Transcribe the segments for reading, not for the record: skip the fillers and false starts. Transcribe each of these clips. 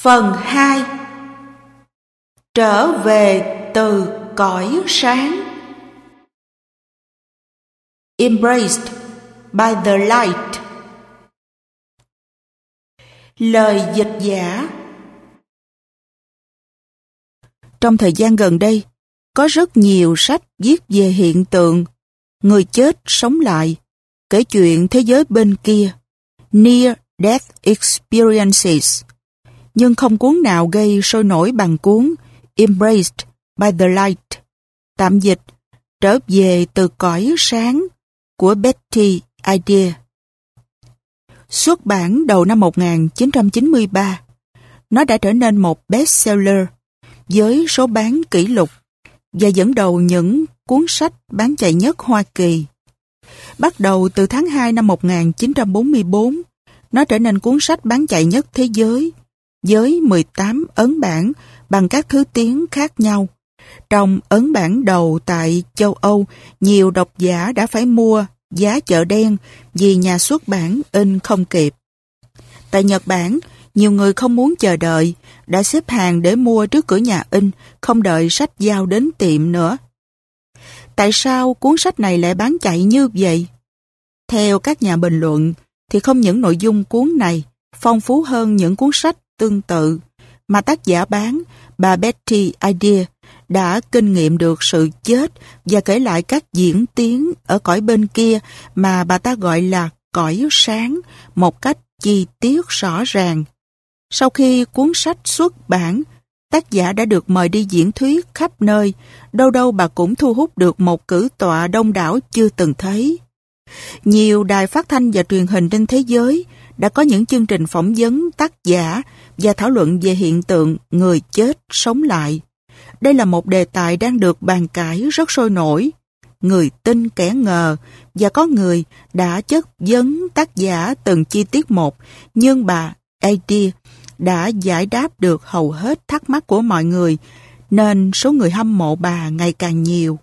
Phần 2. Trở về từ cõi sáng. Embraced by the light. Lời dịch giả. Trong thời gian gần đây, có rất nhiều sách viết về hiện tượng người chết sống lại, kể chuyện thế giới bên kia, Near Death Experiences, nhưng không cuốn nào gây sôi nổi bằng cuốn Embraced by the Light, tạm dịch Trở về từ cõi sáng của Betty Adair. Xuất bản đầu năm 1993, nó đã trở nên một bestseller với số bán kỷ lục và dẫn đầu những cuốn sách bán chạy nhất Hoa Kỳ. Bắt đầu từ tháng 2 năm 1944, nó trở nên cuốn sách bán chạy nhất thế giới, với 18 ấn bản bằng các thứ tiếng khác nhau. Trong ấn bản đầu tại châu Âu, nhiều độc giả đã phải mua giá chợ đen vì nhà xuất bản in không kịp. Tại Nhật Bản, nhiều người không muốn chờ đợi, đã xếp hàng để mua trước cửa nhà in, không đợi sách giao đến tiệm nữa. Tại sao cuốn sách này lại bán chạy như vậy? Theo các nhà bình luận, thì không những nội dung cuốn này phong phú hơn những cuốn sách tương tự, mà tác giả bán, bà Betty Adair, đã kinh nghiệm được sự chết và kể lại các diễn tiến ở cõi bên kia mà bà ta gọi là cõi sáng một cách chi tiết rõ ràng. Sau khi cuốn sách xuất bản, tác giả đã được mời đi diễn thuyết khắp nơi, đâu đâu bà cũng thu hút được một cử tọa đông đảo chưa từng thấy. Nhiều đài phát thanh và truyền hình trên thế giới đã có những chương trình phỏng vấn tác giả và thảo luận về hiện tượng người chết sống lại. Đây là một đề tài đang được bàn cãi rất sôi nổi. Người tin kẻ ngờ, và có người đã chất vấn tác giả từng chi tiết một, nhưng bà Adair đã giải đáp được hầu hết thắc mắc của mọi người, nên số người hâm mộ bà ngày càng nhiều.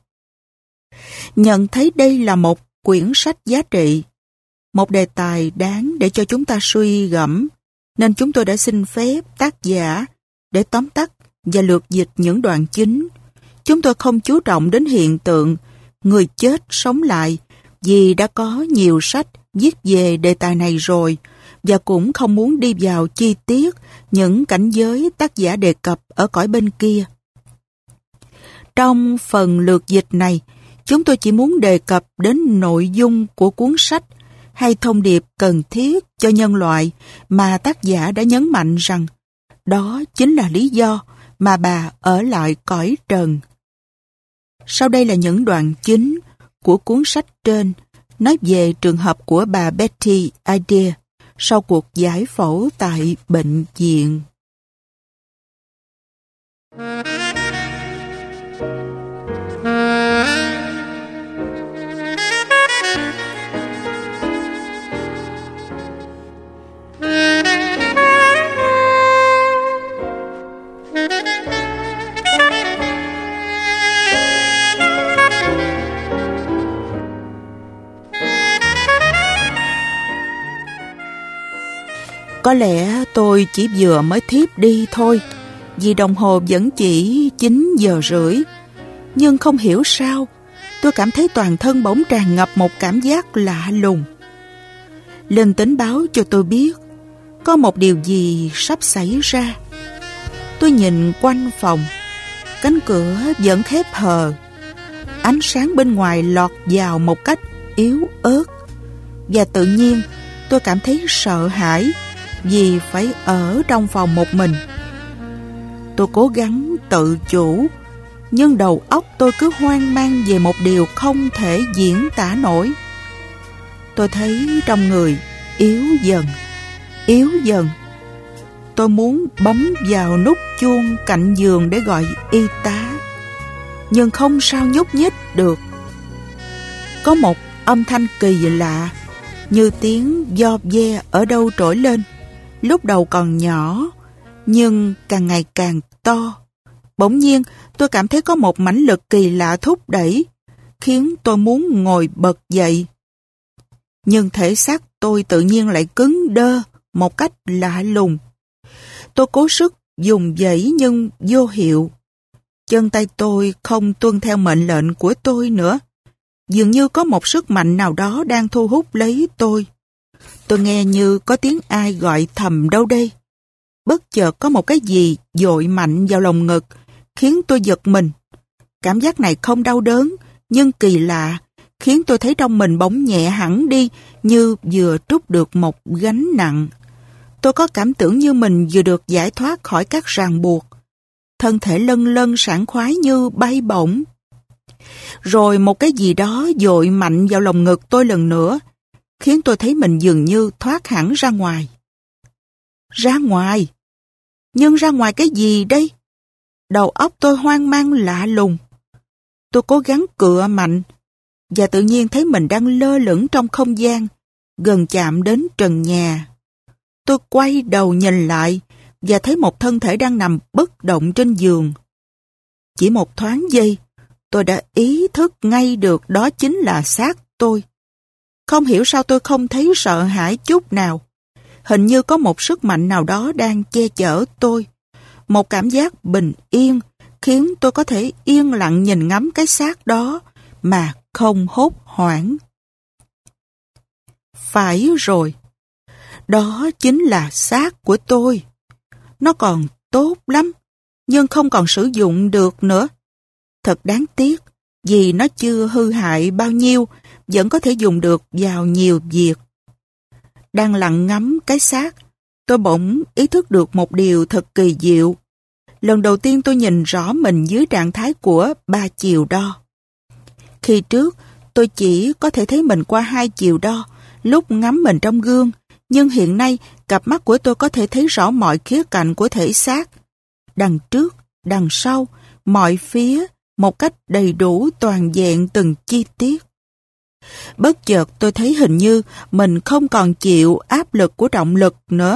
Nhận thấy đây là một quyển sách giá trị, một đề tài đáng để cho chúng ta suy gẫm, nên chúng tôi đã xin phép tác giả để tóm tắt và lược dịch những đoạn chính. Chúng tôi không chú trọng đến hiện tượng người chết sống lại vì đã có nhiều sách viết về đề tài này rồi, và cũng không muốn đi vào chi tiết những cảnh giới tác giả đề cập ở cõi bên kia. Trong phần lược dịch này, chúng tôi chỉ muốn đề cập đến nội dung của cuốn sách hay thông điệp cần thiết cho nhân loại mà tác giả đã nhấn mạnh rằng đó chính là lý do mà bà ở lại cõi trần. Sau đây là những đoạn chính của cuốn sách trên, nói về trường hợp của bà Betty Adair sau cuộc giải phẫu tại bệnh viện. Có lẽ tôi chỉ vừa mới thiếp đi thôi, vì đồng hồ vẫn chỉ 9 giờ rưỡi. Nhưng không hiểu sao, tôi cảm thấy toàn thân bỗng tràn ngập một cảm giác lạ lùng. Linh tính báo cho tôi biết, có một điều gì sắp xảy ra. Tôi nhìn quanh phòng, cánh cửa vẫn khép hờ. Ánh sáng bên ngoài lọt vào một cách yếu ớt, và tự nhiên tôi cảm thấy sợ hãi vì phải ở trong phòng một mình. Tôi cố gắng tự chủ, nhưng đầu óc tôi cứ hoang mang về một điều không thể diễn tả nổi. Tôi thấy trong người yếu dần. Tôi muốn bấm vào nút chuông cạnh giường để gọi y tá, nhưng không sao nhúc nhích được. Có một âm thanh kỳ lạ, như tiếng vo ve ở đâu trỗi lên, lúc đầu còn nhỏ, nhưng càng ngày càng to. Bỗng nhiên, tôi cảm thấy có một mãnh lực kỳ lạ thúc đẩy, khiến tôi muốn ngồi bật dậy. Nhưng thể xác tôi tự nhiên lại cứng đơ một cách lạ lùng. Tôi cố sức dùng dãy nhưng vô hiệu. Chân tay tôi không tuân theo mệnh lệnh của tôi nữa. Dường như có một sức mạnh nào đó đang thu hút lấy tôi. Tôi nghe như có tiếng ai gọi thầm đâu đây. Bất chợt có một cái gì dội mạnh vào lồng ngực, khiến tôi giật mình. Cảm giác này không đau đớn, nhưng kỳ lạ, khiến tôi thấy trong mình bỗng nhẹ hẳn đi, như vừa trút được một gánh nặng. Tôi có cảm tưởng như mình vừa được giải thoát khỏi các ràng buộc. Thân thể lân lân sảng khoái như bay bổng. Rồi một cái gì đó dội mạnh vào lồng ngực tôi lần nữa, khiến tôi thấy mình dường như thoát hẳn ra ngoài. Ra ngoài? Nhưng ra ngoài cái gì đây? Đầu óc tôi hoang mang lạ lùng. Tôi cố gắng cựa mạnh, và tự nhiên thấy mình đang lơ lửng trong không gian, gần chạm đến trần nhà. Tôi quay đầu nhìn lại, và thấy một thân thể đang nằm bất động trên giường. Chỉ một thoáng giây, tôi đã ý thức ngay được đó chính là xác tôi. Không hiểu sao tôi không thấy sợ hãi chút nào. Hình như có một sức mạnh nào đó đang che chở tôi. Một cảm giác bình yên khiến tôi có thể yên lặng nhìn ngắm cái xác đó mà không hốt hoảng. Phải rồi, đó chính là xác của tôi. Nó còn tốt lắm, nhưng không còn sử dụng được nữa. Thật đáng tiếc, vì nó chưa hư hại bao nhiêu, vẫn có thể dùng được vào nhiều việc. Đang lặng ngắm cái xác, tôi bỗng ý thức được một điều thật kỳ diệu. Lần đầu tiên tôi nhìn rõ mình dưới trạng thái của 3 chiều đo. Khi trước, tôi chỉ có thể thấy mình qua 2 chiều đo, lúc ngắm mình trong gương, nhưng hiện nay, cặp mắt của tôi có thể thấy rõ mọi khía cạnh của thể xác. Đằng trước, đằng sau, mọi phía, một cách đầy đủ toàn vẹn từng chi tiết. Bất chợt tôi thấy hình như mình không còn chịu áp lực của trọng lực nữa.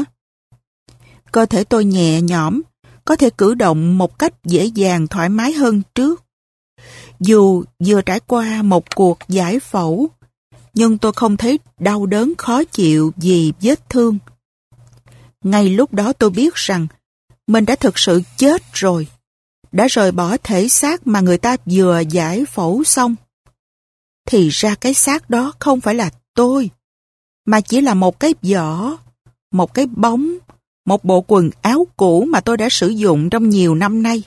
Cơ thể tôi nhẹ nhõm, có thể cử động một cách dễ dàng thoải mái hơn trước. Dù vừa trải qua một cuộc giải phẫu, nhưng tôi không thấy đau đớn khó chịu vì vết thương. Ngay lúc đó tôi biết rằng mình đã thực sự chết rồi, đã rời bỏ thể xác mà người ta vừa giải phẫu xong. Thì ra cái xác đó không phải là tôi, mà chỉ là một cái vỏ, một cái bóng, một bộ quần áo cũ mà tôi đã sử dụng trong nhiều năm nay.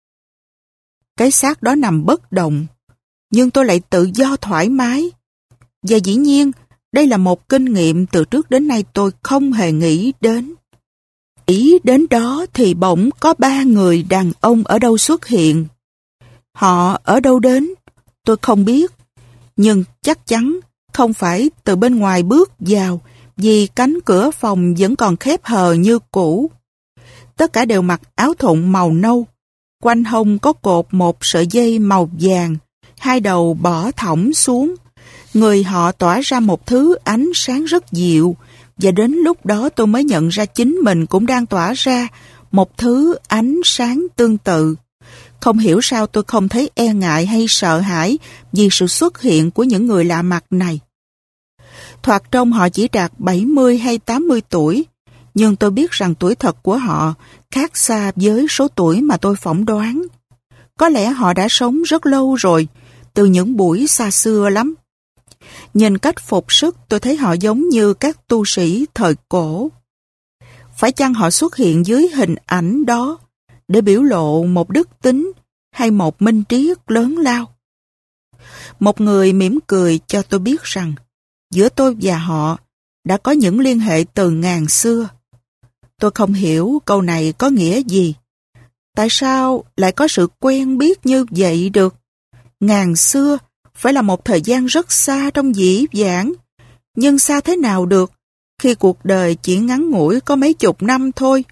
Cái xác đó nằm bất động, nhưng tôi lại tự do thoải mái. Và dĩ nhiên, đây là một kinh nghiệm từ trước đến nay tôi không hề nghĩ đến. Nghĩ đến đó thì bỗng có 3 người đàn ông ở đâu xuất hiện. Họ ở đâu đến, tôi không biết, nhưng chắc chắn không phải từ bên ngoài bước vào, vì cánh cửa phòng vẫn còn khép hờ như cũ. Tất cả đều mặc áo thụng màu nâu, quanh hông có cột một sợi dây màu vàng, 2 đầu bỏ thõng xuống. Người họ tỏa ra một thứ ánh sáng rất dịu, và đến lúc đó tôi mới nhận ra chính mình cũng đang tỏa ra một thứ ánh sáng tương tự. Không hiểu sao tôi không thấy e ngại hay sợ hãi vì sự xuất hiện của những người lạ mặt này. Thoạt trông họ chỉ đạt 70 hay 80 tuổi, nhưng tôi biết rằng tuổi thật của họ khác xa với số tuổi mà tôi phỏng đoán. Có lẽ họ đã sống rất lâu rồi, từ những buổi xa xưa lắm. Nhìn cách phục sức tôi thấy họ giống như các tu sĩ thời cổ. Phải chăng họ xuất hiện dưới hình ảnh đó để biểu lộ một đức tính hay một minh triết lớn lao? Một người mỉm cười cho tôi biết rằng giữa tôi và họ đã có những liên hệ từ ngàn xưa. Tôi không hiểu câu này có nghĩa gì. Tại sao lại có sự quen biết như vậy được? Ngàn xưa phải là một thời gian rất xa trong dĩ vãng, nhưng xa thế nào được khi cuộc đời chỉ ngắn ngủi có mấy chục năm thôi.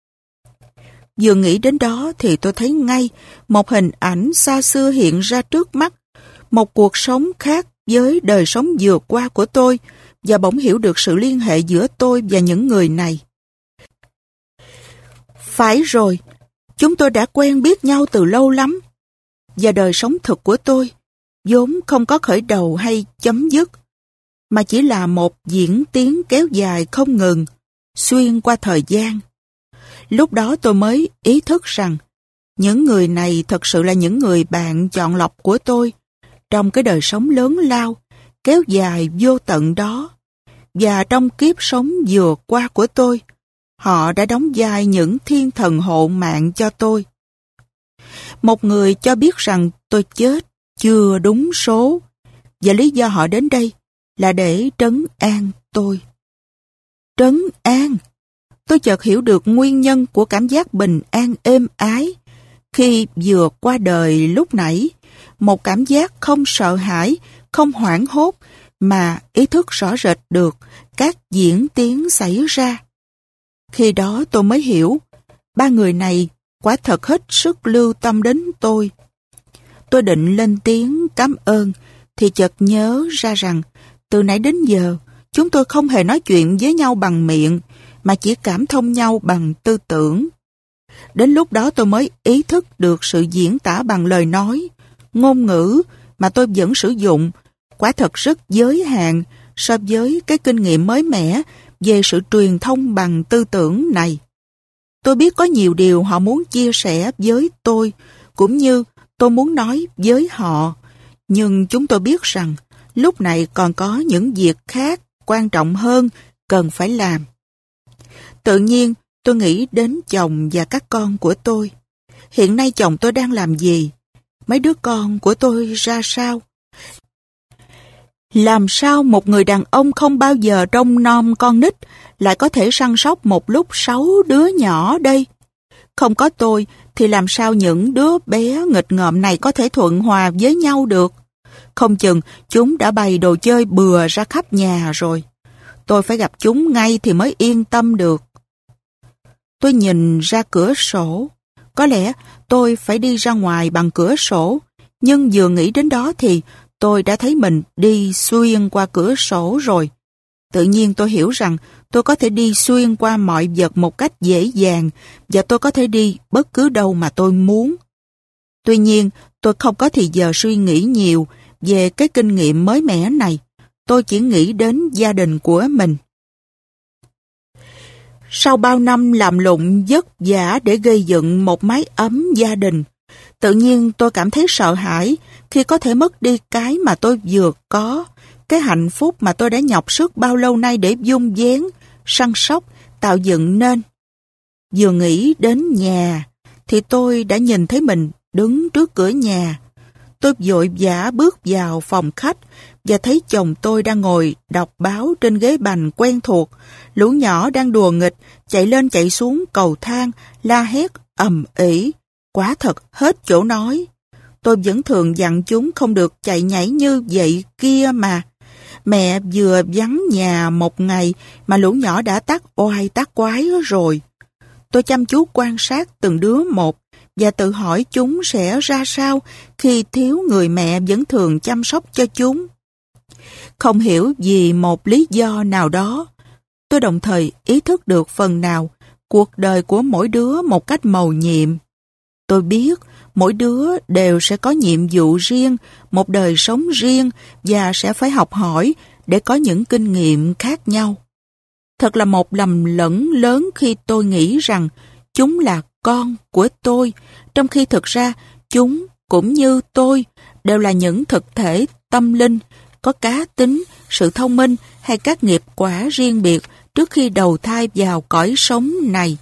Vừa nghĩ đến đó thì tôi thấy ngay một hình ảnh xa xưa hiện ra trước mắt, một cuộc sống khác với đời sống vừa qua của tôi, và bỗng hiểu được sự liên hệ giữa tôi và những người này. Phải rồi, chúng tôi đã quen biết nhau từ lâu lắm, và đời sống thực của tôi vốn không có khởi đầu hay chấm dứt, mà chỉ là một diễn tiến kéo dài không ngừng, xuyên qua thời gian. Lúc đó tôi mới ý thức rằng những người này thật sự là những người bạn chọn lọc của tôi trong cái đời sống lớn lao, kéo dài vô tận đó. Và trong kiếp sống vừa qua của tôi, họ đã đóng vai những thiên thần hộ mạng cho tôi. Một người cho biết rằng tôi chết chưa đúng số, và lý do họ đến đây là để trấn an tôi. Trấn an? Tôi chợt hiểu được nguyên nhân của cảm giác bình an êm ái khi vừa qua đời lúc nãy, một cảm giác không sợ hãi, không hoảng hốt, mà ý thức rõ rệt được các diễn tiến xảy ra. Khi đó tôi mới hiểu, ba người này quả thật hết sức lưu tâm đến tôi. Tôi định lên tiếng cảm ơn, thì chợt nhớ ra rằng từ nãy đến giờ chúng tôi không hề nói chuyện với nhau bằng miệng, mà chỉ cảm thông nhau bằng tư tưởng. Đến lúc đó tôi mới ý thức được sự diễn tả bằng lời nói, ngôn ngữ mà tôi vẫn sử dụng quả thật rất giới hạn so với cái kinh nghiệm mới mẻ về sự truyền thông bằng tư tưởng này. Tôi biết có nhiều điều họ muốn chia sẻ với tôi, cũng như tôi muốn nói với họ, nhưng chúng tôi biết rằng lúc này còn có những việc khác quan trọng hơn cần phải làm. Tự nhiên tôi nghĩ đến chồng và các con của tôi. Hiện nay chồng tôi đang làm gì? Mấy đứa con của tôi ra sao? Làm sao một người đàn ông không bao giờ trông nom con nít lại có thể săn sóc một lúc 6 đứa nhỏ đây? Không có tôi thì làm sao những đứa bé nghịch ngợm này có thể thuận hòa với nhau được? Không chừng chúng đã bày đồ chơi bừa ra khắp nhà rồi. Tôi phải gặp chúng ngay thì mới yên tâm được. Tôi nhìn ra cửa sổ. Có lẽ tôi phải đi ra ngoài bằng cửa sổ, nhưng vừa nghĩ đến đó thì tôi đã thấy mình đi xuyên qua cửa sổ rồi. Tự nhiên tôi hiểu rằng tôi có thể đi xuyên qua mọi vật một cách dễ dàng, và tôi có thể đi bất cứ đâu mà tôi muốn. Tuy nhiên, tôi không có thì giờ suy nghĩ nhiều về cái kinh nghiệm mới mẻ này. Tôi chỉ nghĩ đến gia đình của mình. Sau bao năm làm lụng vất vả để gây dựng một mái ấm gia đình, tự nhiên tôi cảm thấy sợ hãi khi có thể mất đi cái mà tôi vừa có, cái hạnh phúc mà tôi đã nhọc sức bao lâu nay để vun vén, săn sóc, tạo dựng nên. Vừa nghĩ đến nhà, thì tôi đã nhìn thấy mình đứng trước cửa nhà. Tôi vội vã bước vào phòng khách và thấy chồng tôi đang ngồi đọc báo trên ghế bành quen thuộc. Lũ nhỏ đang đùa nghịch, chạy lên chạy xuống cầu thang, la hét ầm ĩ. Quả thật hết chỗ nói. Tôi vẫn thường dặn chúng không được chạy nhảy như vậy kia mà. Mẹ vừa vắng nhà một ngày mà lũ nhỏ đã tác oai tác quái rồi. Tôi chăm chú quan sát từng đứa một và tự hỏi chúng sẽ ra sao khi thiếu người mẹ vẫn thường chăm sóc cho chúng. Không hiểu vì một lý do nào đó, tôi đồng thời ý thức được phần nào cuộc đời của mỗi đứa một cách mầu nhiệm. Tôi biết mỗi đứa đều sẽ có nhiệm vụ riêng, một đời sống riêng và sẽ phải học hỏi để có những kinh nghiệm khác nhau. Thật là một lầm lẫn lớn khi tôi nghĩ rằng chúng là con của tôi, trong khi thực ra chúng cũng như tôi đều là những thực thể tâm linh, có cá tính, sự thông minh hay các nghiệp quả riêng biệt trước khi đầu thai vào cõi sống này.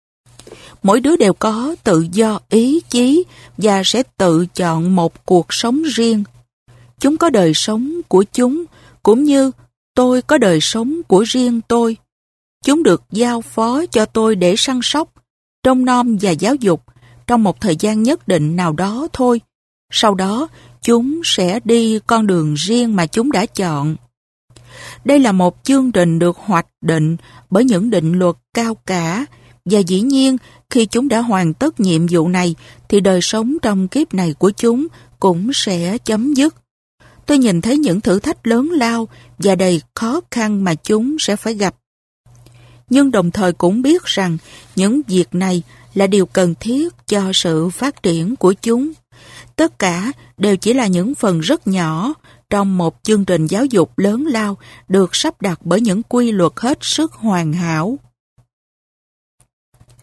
Mỗi đứa đều có tự do ý chí và sẽ tự chọn một cuộc sống riêng. Chúng có đời sống của chúng, cũng như tôi có đời sống của riêng tôi. Chúng được giao phó cho tôi để săn sóc, trông nom và giáo dục trong một thời gian nhất định nào đó thôi. Sau đó, chúng sẽ đi con đường riêng mà chúng đã chọn. Đây là một chương trình được hoạch định bởi những định luật cao cả, và dĩ nhiên khi chúng đã hoàn tất nhiệm vụ này thì đời sống trong kiếp này của chúng cũng sẽ chấm dứt. Tôi nhìn thấy những thử thách lớn lao và đầy khó khăn mà chúng sẽ phải gặp. Nhưng đồng thời cũng biết rằng những việc này là điều cần thiết cho sự phát triển của chúng. Tất cả đều chỉ là những phần rất nhỏ trong một chương trình giáo dục lớn lao được sắp đặt bởi những quy luật hết sức hoàn hảo.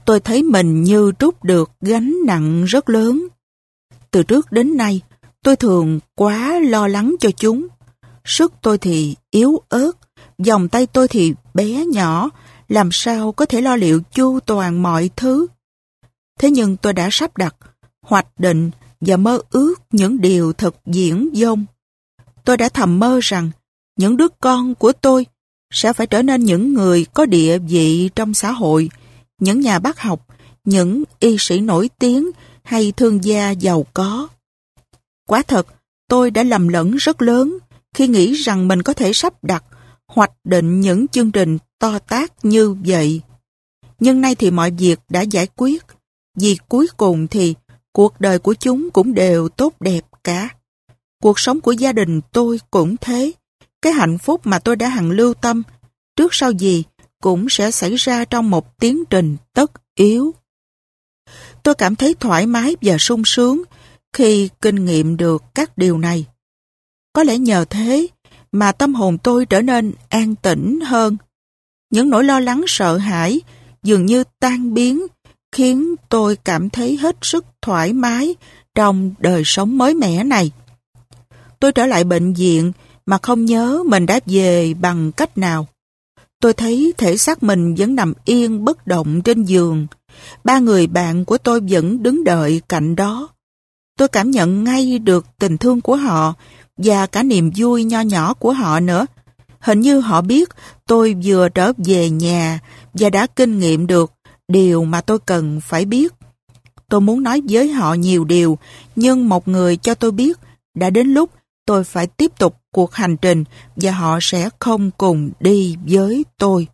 tôi thấy mình như trút được gánh nặng rất lớn. Từ trước đến nay, tôi thường quá lo lắng cho chúng. Sức tôi thì yếu ớt, vòng tay tôi thì bé nhỏ, làm sao có thể lo liệu chu toàn mọi thứ. Thế nhưng tôi đã sắp đặt, hoạch định và mơ ước những điều thật diễn dông. Tôi đã thầm mơ rằng những đứa con của tôi sẽ phải trở nên những người có địa vị trong xã hội, những nhà bác học, những y sĩ nổi tiếng hay thương gia giàu có. Quả thật, tôi đã lầm lẫn rất lớn khi nghĩ rằng mình có thể sắp đặt, hoạch định những chương trình to tát như vậy. Nhưng nay thì mọi việc đã giải quyết, vì cuối cùng thì cuộc đời của chúng cũng đều tốt đẹp cả. Cuộc sống của gia đình tôi cũng thế. Cái hạnh phúc mà tôi đã hằng lưu tâm, trước sau gì cũng sẽ xảy ra trong một tiến trình tất yếu. Tôi cảm thấy thoải mái và sung sướng khi kinh nghiệm được các điều này. Có lẽ nhờ thế mà tâm hồn tôi trở nên an tĩnh hơn. Những nỗi lo lắng sợ hãi dường như tan biến, khiến tôi cảm thấy hết sức thoải mái trong đời sống mới mẻ này. Tôi trở lại bệnh viện mà không nhớ mình đã về bằng cách nào. Tôi thấy thể xác mình vẫn nằm yên bất động trên giường. 3 người bạn của tôi vẫn đứng đợi cạnh đó. Tôi cảm nhận ngay được tình thương của họ và cả niềm vui nho nhỏ của họ nữa. Hình như họ biết tôi vừa trở về nhà và đã kinh nghiệm được điều mà tôi cần phải biết. Tôi muốn nói với họ nhiều điều, nhưng một người cho tôi biết đã đến lúc tôi phải tiếp tục cuộc hành trình và họ sẽ không cùng đi với tôi.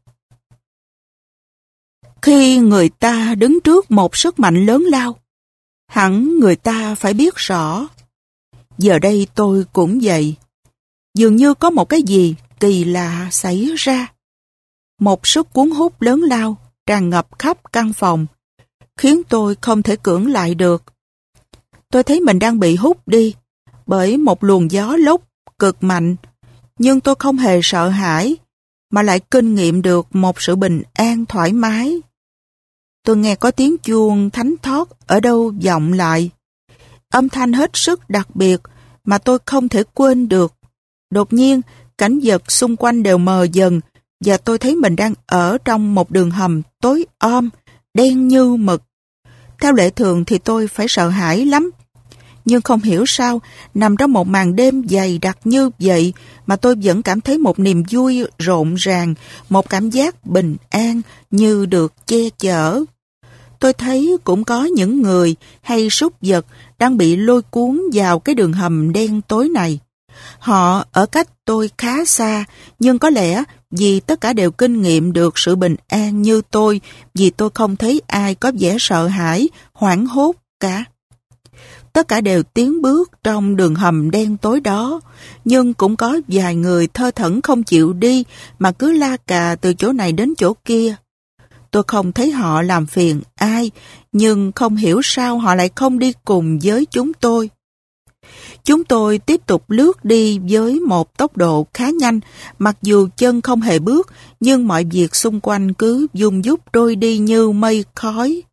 Khi người ta đứng trước một sức mạnh lớn lao, hẳn người ta phải biết rõ. Giờ đây tôi cũng vậy. Dường như có một cái gì kỳ lạ xảy ra. Một sức cuốn hút lớn lao tràn ngập khắp căn phòng, khiến tôi không thể cưỡng lại được. Tôi thấy mình đang bị hút đi bởi một luồng gió lốc cực mạnh, nhưng tôi không hề sợ hãi, mà lại kinh nghiệm được một sự bình an thoải mái. Tôi nghe có tiếng chuông thánh thót ở đâu vọng lại. Âm thanh hết sức đặc biệt mà tôi không thể quên được. Đột nhiên, cảnh vật xung quanh đều mờ dần và tôi thấy mình đang ở trong một đường hầm tối om, đen như mực. Theo lệ thường thì tôi phải sợ hãi lắm. Nhưng không hiểu sao, nằm trong một màn đêm dày đặc như vậy mà tôi vẫn cảm thấy một niềm vui rộn ràng, một cảm giác bình an như được che chở. Tôi thấy cũng có những người hay súc vật đang bị lôi cuốn vào cái đường hầm đen tối này. Họ ở cách tôi khá xa, nhưng có lẽ vì tất cả đều kinh nghiệm được sự bình an như tôi, vì tôi không thấy ai có vẻ sợ hãi, hoảng hốt cả. Tất cả đều tiến bước trong đường hầm đen tối đó, nhưng cũng có vài người thơ thẩn không chịu đi mà cứ la cà từ chỗ này đến chỗ kia. Tôi không thấy họ làm phiền ai, nhưng không hiểu sao họ lại không đi cùng với chúng tôi. Chúng tôi tiếp tục lướt đi với một tốc độ khá nhanh, mặc dù chân không hề bước, nhưng mọi việc xung quanh cứ vung vút trôi đi như mây khói.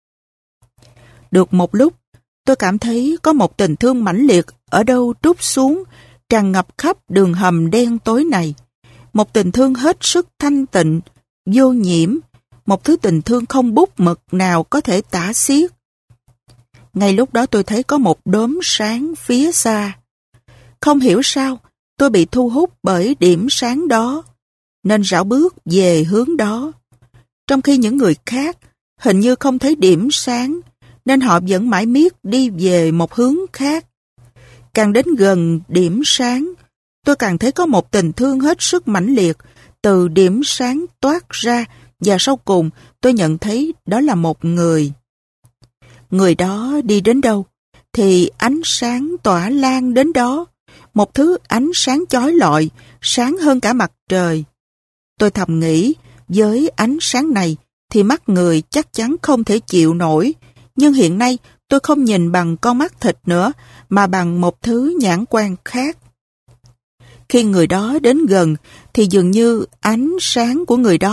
Được một lúc, tôi cảm thấy có một tình thương mãnh liệt ở đâu trút xuống, tràn ngập khắp đường hầm đen tối này. Một tình thương hết sức thanh tịnh, vô nhiễm, một thứ tình thương không bút mực nào có thể tả xiết. Ngay lúc đó tôi thấy có một đốm sáng phía xa. Không hiểu sao, tôi bị thu hút bởi điểm sáng đó, nên rảo bước về hướng đó. Trong khi những người khác hình như không thấy điểm sáng, nên họ vẫn mãi miết đi về một hướng khác. Càng đến gần điểm sáng, tôi càng thấy có một tình thương hết sức mãnh liệt từ điểm sáng toát ra, và sau cùng tôi nhận thấy đó là một người. Người đó đi đến đâu thì ánh sáng tỏa lan đến đó, một thứ ánh sáng chói lọi, sáng hơn cả mặt trời. Tôi thầm nghĩ, với ánh sáng này thì mắt người chắc chắn không thể chịu nổi, nhưng hiện nay tôi không nhìn bằng con mắt thịt nữa, mà bằng một thứ nhãn quan khác. Khi người đó đến gần thì dường như ánh sáng của người đó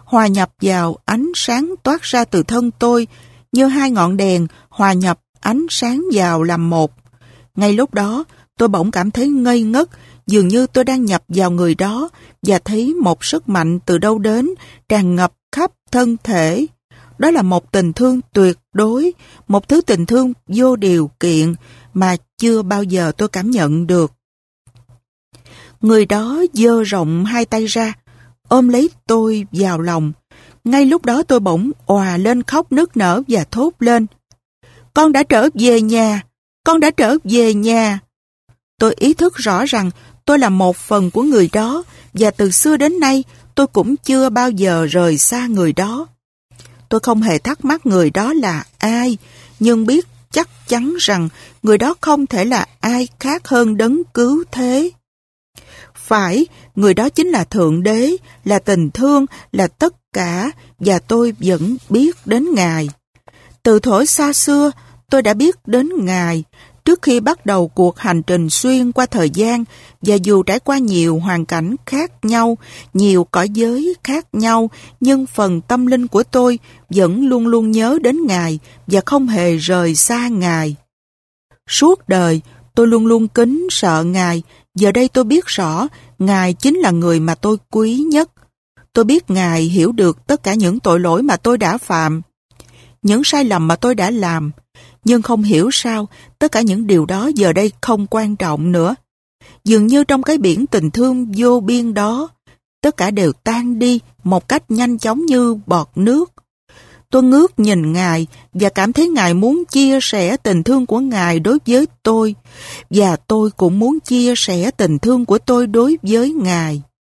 hòa nhập vào ánh sáng toát ra từ thân tôi, như hai ngọn đèn hòa nhập ánh sáng vào làm một. Ngay lúc đó, tôi bỗng cảm thấy ngây ngất, dường như tôi đang nhập vào người đó và thấy một sức mạnh từ đâu đến tràn ngập khắp thân thể. Đó là một tình thương tuyệt đối, một thứ tình thương vô điều kiện mà chưa bao giờ tôi cảm nhận được. Người đó giơ rộng hai tay ra, ôm lấy tôi vào lòng. Ngay lúc đó tôi bỗng òa lên khóc nức nở và thốt lên: "Con đã trở về nhà! Con đã trở về nhà!" Tôi ý thức rõ rằng tôi là một phần của người đó và từ xưa đến nay tôi cũng chưa bao giờ rời xa người đó. Tôi không hề thắc mắc người đó là ai, nhưng biết chắc chắn rằng người đó không thể là ai khác hơn đấng cứu thế. Phải, người đó chính là Thượng Đế, là tình thương, là tất cả, và tôi vẫn biết đến Ngài. Từ thuở xa xưa, tôi đã biết đến Ngài. Trước khi bắt đầu cuộc hành trình xuyên qua thời gian, và dù trải qua nhiều hoàn cảnh khác nhau, nhiều cõi giới khác nhau, nhưng phần tâm linh của tôi vẫn luôn luôn nhớ đến Ngài và không hề rời xa Ngài. Suốt đời, tôi luôn luôn kính sợ Ngài. Giờ đây tôi biết rõ, Ngài chính là người mà tôi quý nhất. Tôi biết Ngài hiểu được tất cả những tội lỗi mà tôi đã phạm, những sai lầm mà tôi đã làm. Nhưng không hiểu sao, tất cả những điều đó giờ đây không quan trọng nữa. Dường như trong cái biển tình thương vô biên đó, tất cả đều tan đi một cách nhanh chóng như bọt nước. Tôi ngước nhìn Ngài và cảm thấy Ngài muốn chia sẻ tình thương của Ngài đối với tôi, và tôi cũng muốn chia sẻ tình thương của tôi đối với Ngài.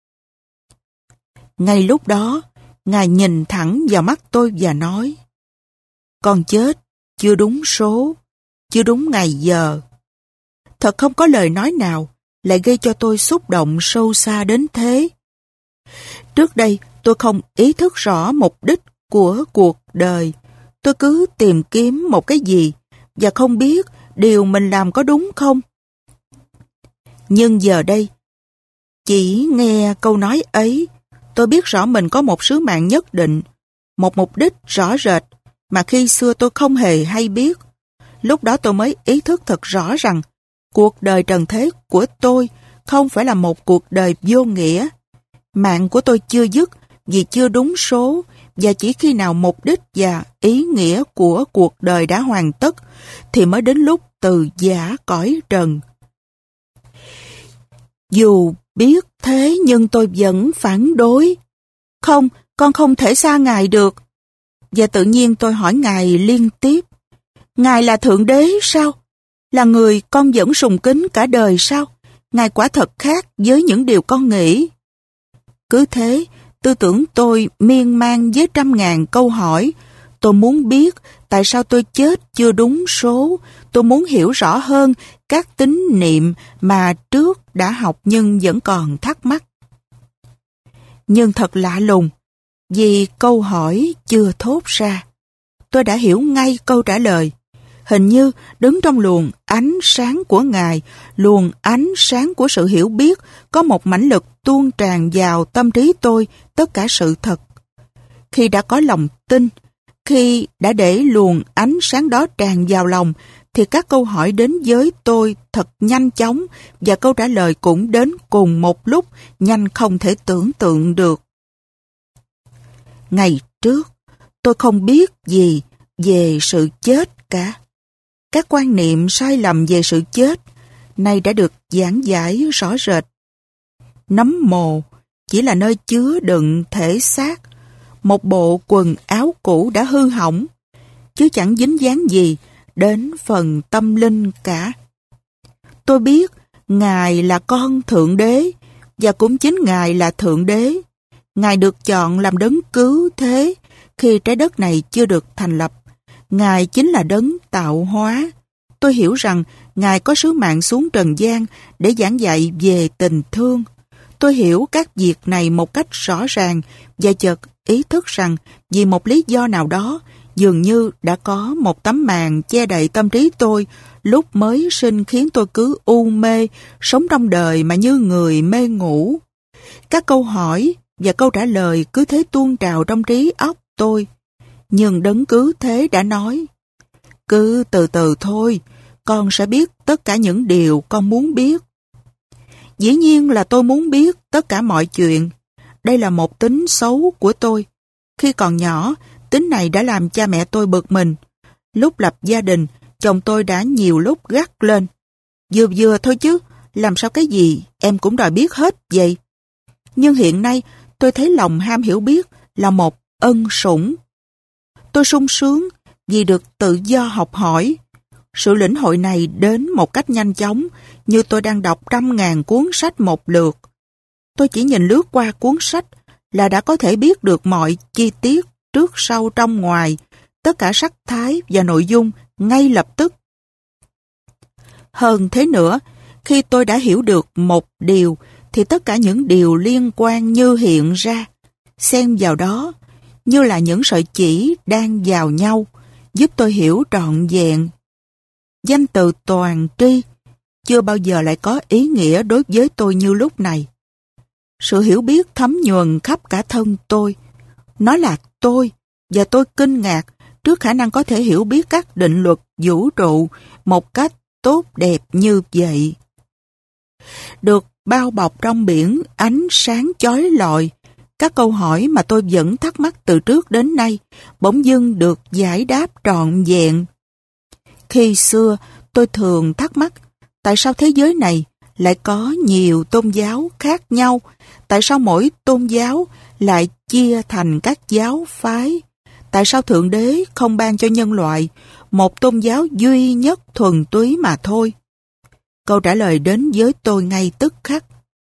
Ngay lúc đó, Ngài nhìn thẳng vào mắt tôi và nói: "Con chết chưa đúng số, chưa đúng ngày giờ." Thật không có lời nói nào lại gây cho tôi xúc động sâu xa đến thế. Trước đây, tôi không ý thức rõ mục đích của cuộc đời. Tôi cứ tìm kiếm một cái gì và không biết điều mình làm có đúng không. Nhưng giờ đây, chỉ nghe câu nói ấy, tôi biết rõ mình có một sứ mạng nhất định, một mục đích rõ rệt mà khi xưa tôi không hề hay biết. Lúc đó tôi mới ý thức thật rõ rằng cuộc đời trần thế của tôi không phải là một cuộc đời vô nghĩa. Mạng của tôi chưa dứt vì chưa đúng số, và chỉ khi nào mục đích và ý nghĩa của cuộc đời đã hoàn tất thì mới đến lúc từ giã cõi trần. Dù biết thế nhưng tôi vẫn phản đối. Không, con không thể xa Ngài được. Và tự nhiên tôi hỏi Ngài liên tiếp: "Ngài là Thượng Đế sao? Là người con vẫn sùng kính cả đời sao? Ngài quả thật khác với những điều con nghĩ." Cứ thế, tư tưởng tôi miên man với trăm ngàn câu hỏi. Tôi muốn biết tại sao tôi chết chưa đúng số. Tôi muốn hiểu rõ hơn các tín niệm mà trước đã học nhưng vẫn còn thắc mắc. Nhưng thật lạ lùng, vì câu hỏi chưa thốt ra, tôi đã hiểu ngay câu trả lời. Hình như đứng trong luồng ánh sáng của Ngài, luồng ánh sáng của sự hiểu biết, có một mãnh lực tuôn tràn vào tâm trí tôi tất cả sự thật. Khi đã có lòng tin, khi đã để luồng ánh sáng đó tràn vào lòng, thì các câu hỏi đến với tôi thật nhanh chóng, và câu trả lời cũng đến cùng một lúc, nhanh không thể tưởng tượng được. Ngày trước, tôi không biết gì về sự chết cả. Các quan niệm sai lầm về sự chết nay đã được giảng giải rõ rệt. Nấm mồ chỉ là nơi chứa đựng thể xác, một bộ quần áo cũ đã hư hỏng, chứ chẳng dính dáng gì đến phần tâm linh cả. Tôi biết Ngài là con Thượng Đế, và cũng chính Ngài là Thượng Đế. Ngài được chọn làm đấng cứu thế khi trái đất này chưa được thành lập. Ngài chính là đấng tạo hóa. Tôi hiểu rằng Ngài có sứ mạng xuống trần gian để giảng dạy về tình thương. Tôi hiểu các việc này một cách rõ ràng và chợt ý thức rằng vì một lý do nào đó, dường như đã có một tấm màn che đậy tâm trí tôi lúc mới sinh, khiến tôi cứ u mê, sống trong đời mà như người mê ngủ. Các câu hỏi và câu trả lời cứ thế tuôn trào trong trí óc tôi. Nhưng đấng cứu thế đã nói, cứ từ từ thôi, con sẽ biết tất cả những điều con muốn biết. Dĩ nhiên là tôi muốn biết tất cả mọi chuyện. Đây là một tính xấu của tôi. Khi còn nhỏ, tính này đã làm cha mẹ tôi bực mình. Lúc lập gia đình, chồng tôi đã nhiều lúc gắt lên. Vừa vừa thôi chứ, làm sao cái gì em cũng đòi biết hết vậy. Nhưng hiện nay, tôi thấy lòng ham hiểu biết là một ân sủng. Tôi sung sướng vì được tự do học hỏi. Sự lĩnh hội này đến một cách nhanh chóng, như tôi đang đọc 100.000 cuốn sách một lượt. Tôi chỉ nhìn lướt qua cuốn sách là đã có thể biết được mọi chi tiết trước sau trong ngoài, tất cả sắc thái và nội dung ngay lập tức. Hơn thế nữa, khi tôi đã hiểu được một điều, thì tất cả những điều liên quan như hiện ra, xen vào đó, như là những sợi chỉ đang vào nhau, giúp tôi hiểu trọn vẹn. Danh từ toàn tri chưa bao giờ lại có ý nghĩa đối với tôi như lúc này. Sự hiểu biết thấm nhuần khắp cả thân tôi. Nó là tôi, và tôi kinh ngạc trước khả năng có thể hiểu biết các định luật vũ trụ một cách tốt đẹp như vậy. Được bao bọc trong biển ánh sáng chói lọi, các câu hỏi mà tôi vẫn thắc mắc từ trước đến nay bỗng dưng được giải đáp trọn vẹn. Khi xưa, tôi thường thắc mắc tại sao thế giới này lại có nhiều tôn giáo khác nhau, tại sao mỗi tôn giáo lại chia thành các giáo phái, tại sao Thượng Đế không ban cho nhân loại một tôn giáo duy nhất thuần túy mà thôi. Câu trả lời đến với tôi ngay tức khắc.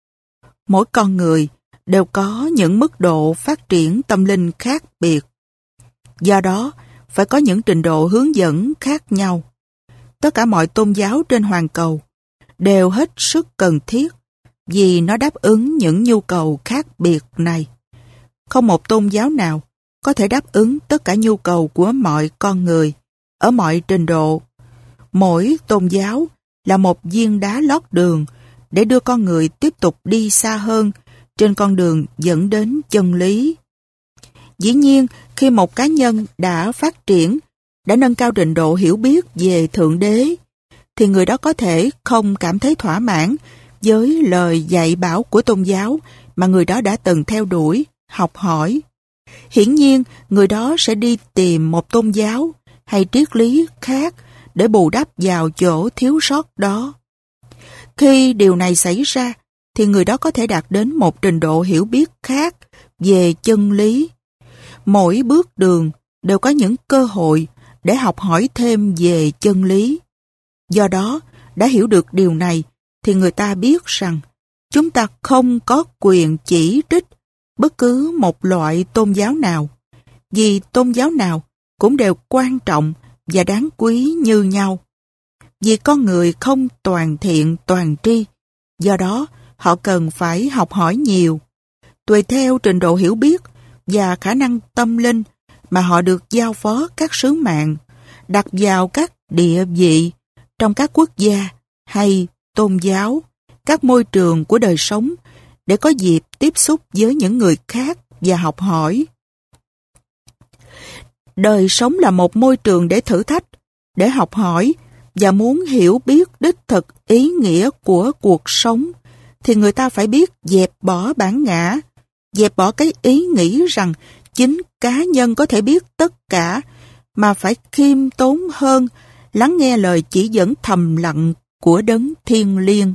Mỗi con người đều có những mức độ phát triển tâm linh khác biệt. Do đó, phải có những trình độ hướng dẫn khác nhau. Tất cả mọi tôn giáo trên hoàn cầu đều hết sức cần thiết vì nó đáp ứng những nhu cầu khác biệt này. Không một tôn giáo nào có thể đáp ứng tất cả nhu cầu của mọi con người ở mọi trình độ. Mỗi tôn giáo là một viên đá lót đường để đưa con người tiếp tục đi xa hơn trên con đường dẫn đến chân lý. Dĩ nhiên, khi một cá nhân đã phát triển, đã nâng cao trình độ hiểu biết về Thượng Đế, thì người đó có thể không cảm thấy thỏa mãn với lời dạy bảo của tôn giáo mà người đó đã từng theo đuổi, học hỏi. Hiển nhiên, người đó sẽ đi tìm một tôn giáo hay triết lý khác để bù đắp vào chỗ thiếu sót đó. Khi điều này xảy ra, thì người đó có thể đạt đến một trình độ hiểu biết khác về chân lý. Mỗi bước đường đều có những cơ hội để học hỏi thêm về chân lý. Do đó, đã hiểu được điều này, thì người ta biết rằng chúng ta không có quyền chỉ trích bất cứ một loại tôn giáo nào, vì tôn giáo nào cũng đều quan trọng và đáng quý như nhau. Vì con người không toàn thiện toàn tri, do đó họ cần phải học hỏi nhiều. Tùy theo trình độ hiểu biết và khả năng tâm linh mà họ được giao phó các sứ mạng, đặt vào các địa vị trong các quốc gia hay tôn giáo, các môi trường của đời sống để có dịp tiếp xúc với những người khác và học hỏi. Đời sống là một môi trường để thử thách, để học hỏi và muốn hiểu biết đích thực ý nghĩa của cuộc sống, thì người ta phải biết dẹp bỏ bản ngã, dẹp bỏ cái ý nghĩ rằng chính cá nhân có thể biết tất cả, mà phải khiêm tốn hơn, lắng nghe lời chỉ dẫn thầm lặng của đấng thiêng liêng.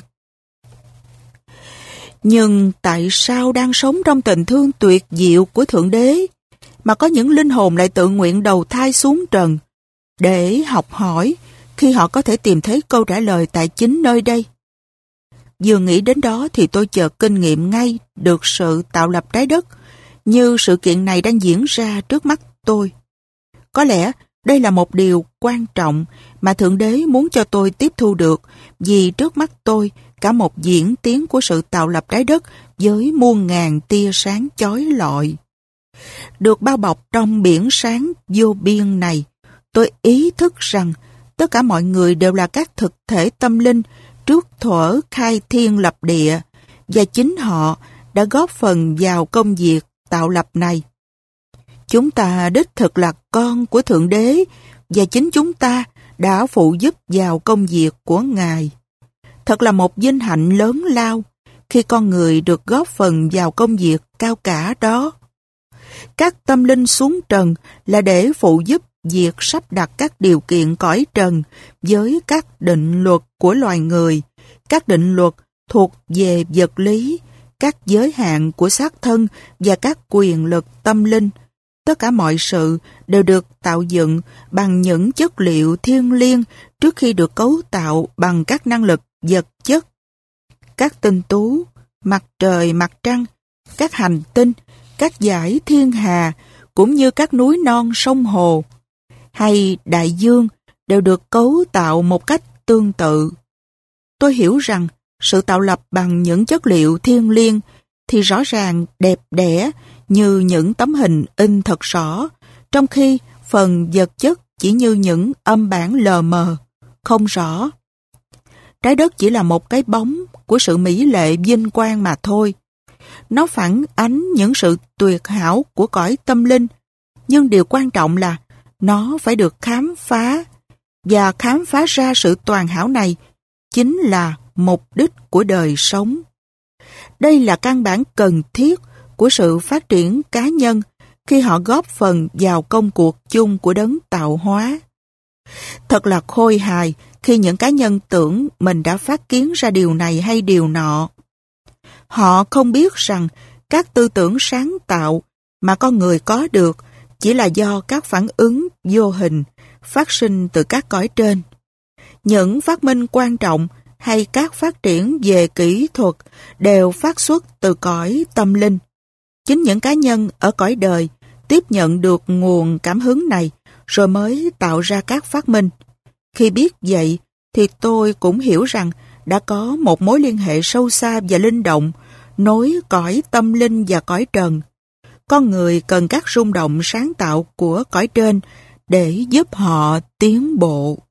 Nhưng tại sao đang sống trong tình thương tuyệt diệu của Thượng Đế, mà có những linh hồn lại tự nguyện đầu thai xuống trần để học hỏi, khi họ có thể tìm thấy câu trả lời tại chính nơi đây? Vừa nghĩ đến đó thì tôi chợt kinh nghiệm ngay được sự tạo lập trái đất, như sự kiện này đang diễn ra trước mắt tôi. Có lẽ đây là một điều quan trọng mà Thượng Đế muốn cho tôi tiếp thu được, vì trước mắt tôi cả một diễn tiến của sự tạo lập trái đất với muôn ngàn tia sáng chói lọi. Được bao bọc trong biển sáng vô biên này, tôi ý thức rằng tất cả mọi người đều là các thực thể tâm linh trước thuở khai thiên lập địa, và chính họ đã góp phần vào công việc tạo lập này. Chúng ta đích thực là con của Thượng Đế và chính chúng ta đã phụ giúp vào công việc của Ngài. Thật là một vinh hạnh lớn lao khi con người được góp phần vào công việc cao cả đó. Các tâm linh xuống trần là để phụ giúp việc sắp đặt các điều kiện cõi trần với các định luật của loài người, các định luật thuộc về vật lý, các giới hạn của xác thân và các quyền lực tâm linh. Tất cả mọi sự đều được tạo dựng bằng những chất liệu thiêng liêng trước khi được cấu tạo bằng các năng lực vật chất. Các tinh tú, mặt trời, mặt trăng, các hành tinh, các dải thiên hà, cũng như các núi non sông hồ, hay đại dương đều được cấu tạo một cách tương tự. Tôi hiểu rằng sự tạo lập bằng những chất liệu thiêng liêng thì rõ ràng đẹp đẽ như những tấm hình in thật rõ, trong khi phần vật chất chỉ như những âm bản lờ mờ, không rõ. Trái đất chỉ là một cái bóng của sự mỹ lệ vinh quang mà thôi. Nó phản ánh những sự tuyệt hảo của cõi tâm linh, nhưng điều quan trọng là nó phải được khám phá, và khám phá ra sự toàn hảo này chính là mục đích của đời sống. Đây là căn bản cần thiết của sự phát triển cá nhân khi họ góp phần vào công cuộc chung của đấng tạo hóa. Thật là khôi hài khi những cá nhân tưởng mình đã phát kiến ra điều này hay điều nọ. Họ không biết rằng các tư tưởng sáng tạo mà con người có được chỉ là do các phản ứng vô hình phát sinh từ các cõi trên. Những phát minh quan trọng hay các phát triển về kỹ thuật đều phát xuất từ cõi tâm linh. Chính những cá nhân ở cõi đời tiếp nhận được nguồn cảm hứng này rồi mới tạo ra các phát minh. Khi biết vậy thì tôi cũng hiểu rằng đã có một mối liên hệ sâu xa và linh động nối cõi tâm linh và cõi trần. Con người cần các rung động sáng tạo của cõi trên để giúp họ tiến bộ.